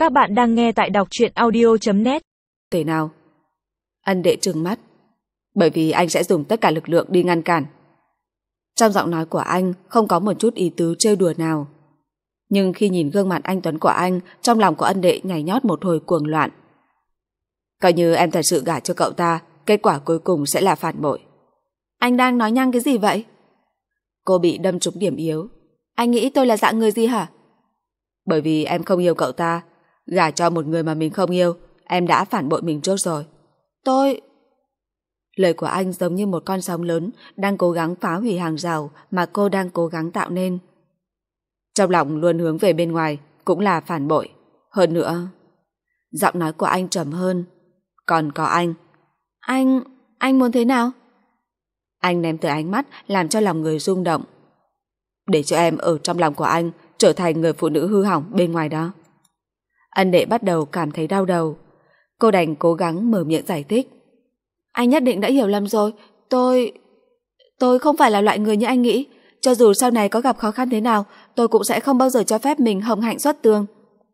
Các bạn đang nghe tại đọc truyện audio.net. Thế nào? Ân Đệ trừng mắt. Bởi vì anh sẽ dùng tất cả lực lượng đi ngăn cản. Trong giọng nói của anh không có một chút ý tứ trêu đùa nào. Nhưng khi nhìn gương mặt anh tuấn của anh, trong lòng của Ân Đệ nhảy nhót một hồi cuồng loạn. Coi như em thật sự gả cho cậu ta, kết quả cuối cùng sẽ là phản bội. Anh đang nói nhăng cái gì vậy? Cô bị đâm trúng điểm yếu. Anh nghĩ tôi là dạng người gì hả? Bởi vì em không yêu cậu ta, gả cho một người mà mình không yêu, em đã phản bội mình trước rồi. Lời của anh giống như một con sóng lớn đang cố gắng phá hủy hàng rào mà cô đang cố gắng tạo nên. Trong lòng luôn hướng về bên ngoài cũng là phản bội. Hơn nữa, giọng nói của anh trầm hơn. Còn có anh. Anh muốn thế nào? Anh ném tới ánh mắt làm cho lòng người rung động. Để cho em ở trong lòng của anh trở thành người phụ nữ hư hỏng bên ngoài đó. Ân Đệ bắt đầu cảm thấy đau đầu. Cô đành cố gắng mở miệng giải thích. Anh nhất định đã hiểu lầm rồi. Tôi không phải là loại người như anh nghĩ. Cho dù sau này có gặp khó khăn thế nào, tôi cũng sẽ không bao giờ cho phép mình hồng hạnh xuất tường.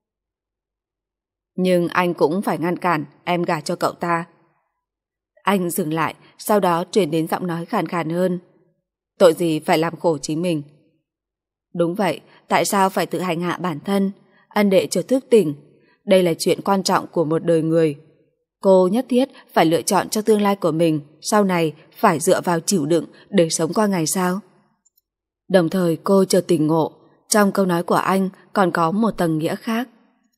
Nhưng anh cũng phải ngăn cản em gả cho cậu ta. Anh dừng lại, sau đó truyền đến giọng nói khàn khàn hơn. Tội gì phải làm khổ chính mình? Đúng vậy, tại sao phải tự hành hạ bản thân? Ân Đệ chợt thức tỉnh. Đây là chuyện quan trọng của một đời người. Cô nhất thiết phải lựa chọn cho tương lai của mình, sau này phải dựa vào chịu đựng để sống qua ngày sau. Đồng thời cô chợt tỉnh ngộ, trong câu nói của anh còn có một tầng nghĩa khác.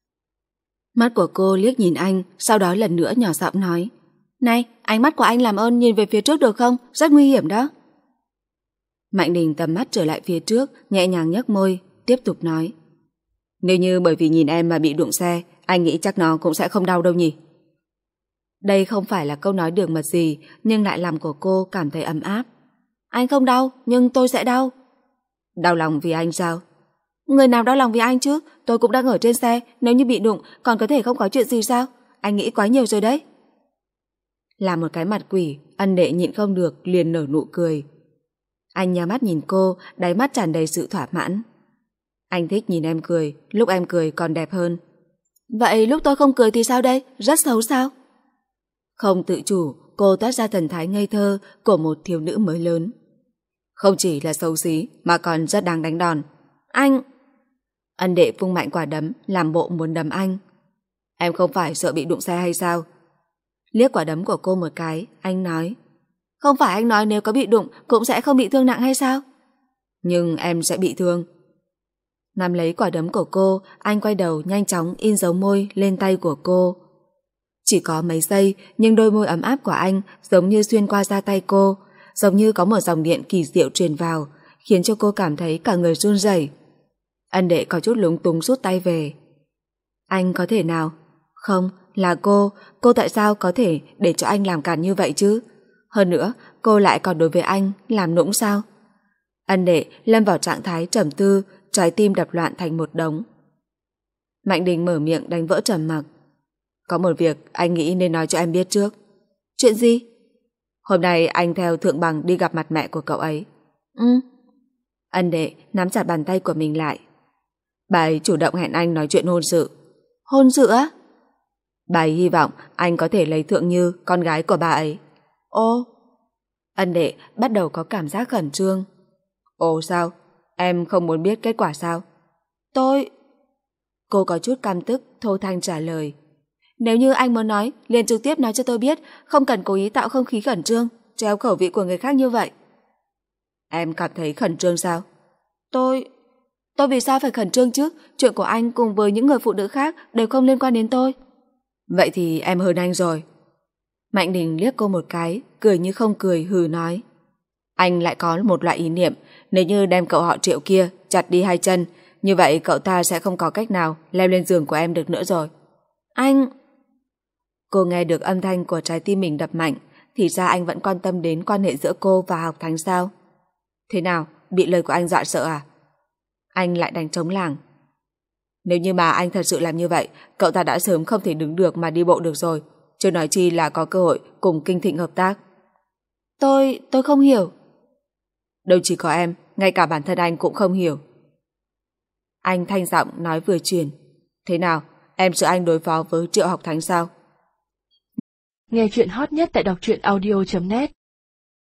Mắt của cô liếc nhìn anh, sau đó lần nữa nhỏ giọng nói. Này, ánh mắt của anh làm ơn nhìn về phía trước được không? Rất nguy hiểm đó. Mạnh Đình tầm mắt trở lại phía trước, nhẹ nhàng nhếch môi, tiếp tục nói. Nếu như bởi vì nhìn em mà bị đụng xe, anh nghĩ chắc nó cũng sẽ không đau đâu nhỉ? Đây không phải là câu nói đường mật gì, nhưng lại làm của cô cảm thấy ấm áp. Anh không đau, nhưng tôi sẽ đau. Đau lòng vì anh sao? Người nào đau lòng vì anh chứ? Tôi cũng đang ở trên xe, nếu như bị đụng còn có thể không có chuyện gì sao? Anh nghĩ quá nhiều rồi đấy. Là một cái mặt quỷ, Ân Đệ nhịn không được liền nở nụ cười. Anh nhắm mắt nhìn cô, đáy mắt tràn đầy sự thỏa mãn. Anh thích nhìn em cười, lúc em cười còn đẹp hơn. Vậy lúc tôi không cười thì sao đây? Rất xấu sao? Không tự chủ, cô toát ra thần thái ngây thơ của một thiếu nữ mới lớn. Không chỉ là xấu xí mà còn rất đáng đánh đòn. Anh... Ân Đệ vung mạnh quả đấm, làm bộ muốn đấm anh. Em không phải sợ bị đụng xe hay sao? Liếc quả đấm của cô một cái, anh nói. Không phải anh nói nếu có bị đụng cũng sẽ không bị thương nặng hay sao? Nhưng em sẽ bị thương. Nắm lấy quả đấm của cô, anh quay đầu nhanh chóng in dấu môi lên tay của cô. Chỉ có mấy giây, nhưng đôi môi ấm áp của anh giống như xuyên qua da tay cô, giống như có một dòng điện kỳ diệu truyền vào, khiến cho cô cảm thấy cả người run rẩy. Ân Đệ có chút lúng túng rút tay về. Anh có thể nào? Không, là cô tại sao có thể để cho anh làm cản như vậy chứ? Hơn nữa, cô lại còn đối với anh làm nũng sao? Ân Đệ lâm vào trạng thái trầm tư, trái tim đập loạn thành một đống. Mạnh Đình mở miệng đánh vỡ trầm mặc. Có một việc anh nghĩ nên nói cho em biết trước. Chuyện gì? Hôm nay anh theo Thượng Bằng đi gặp mặt mẹ của cậu ấy. Ân Đệ nắm chặt bàn tay của mình lại. Bà ấy chủ động hẹn anh nói chuyện hôn sự. Hôn sự á? Bà ấy hy vọng anh có thể lấy Thượng Như, con gái của bà ấy. Ồ. Ân Đệ bắt đầu có cảm giác khẩn trương. Ồ sao? Em không muốn biết kết quả sao? Cô có chút căm tức, thô thanh trả lời. Nếu như anh muốn nói, liền trực tiếp nói cho tôi biết, không cần cố ý tạo không khí khẩn trương, treo khẩu vị của người khác như vậy. Em cảm thấy khẩn trương sao? Tôi vì sao phải khẩn trương chứ? Chuyện của anh cùng với những người phụ nữ khác đều không liên quan đến tôi. Vậy thì em hơn anh rồi. Mạnh Đình liếc cô một cái, cười như không cười, hừ nói. Anh lại có một loại ý niệm, nếu như đem cậu họ Triệu kia chặt đi hai chân, như vậy cậu ta sẽ không có cách nào leo lên giường của em được nữa rồi. Anh... Cô nghe được âm thanh của trái tim mình đập mạnh, thì ra anh vẫn quan tâm đến quan hệ giữa cô và Học Thánh sao? Thế nào, bị lời của anh dọa sợ à? Anh lại đánh trống lảng. Nếu như mà anh thật sự làm như vậy, cậu ta đã sớm không thể đứng được mà đi bộ được rồi, chưa nói chi là có cơ hội cùng Kinh Thịnh hợp tác. Tôi không hiểu. Đâu chỉ có em, ngay cả bản thân anh cũng không hiểu. Anh thanh giọng nói vừa truyền. Thế nào, Em sợ anh đối phó với Triệu Học Thánh sao? Nghe chuyện hot nhất tại đọc truyện audio.net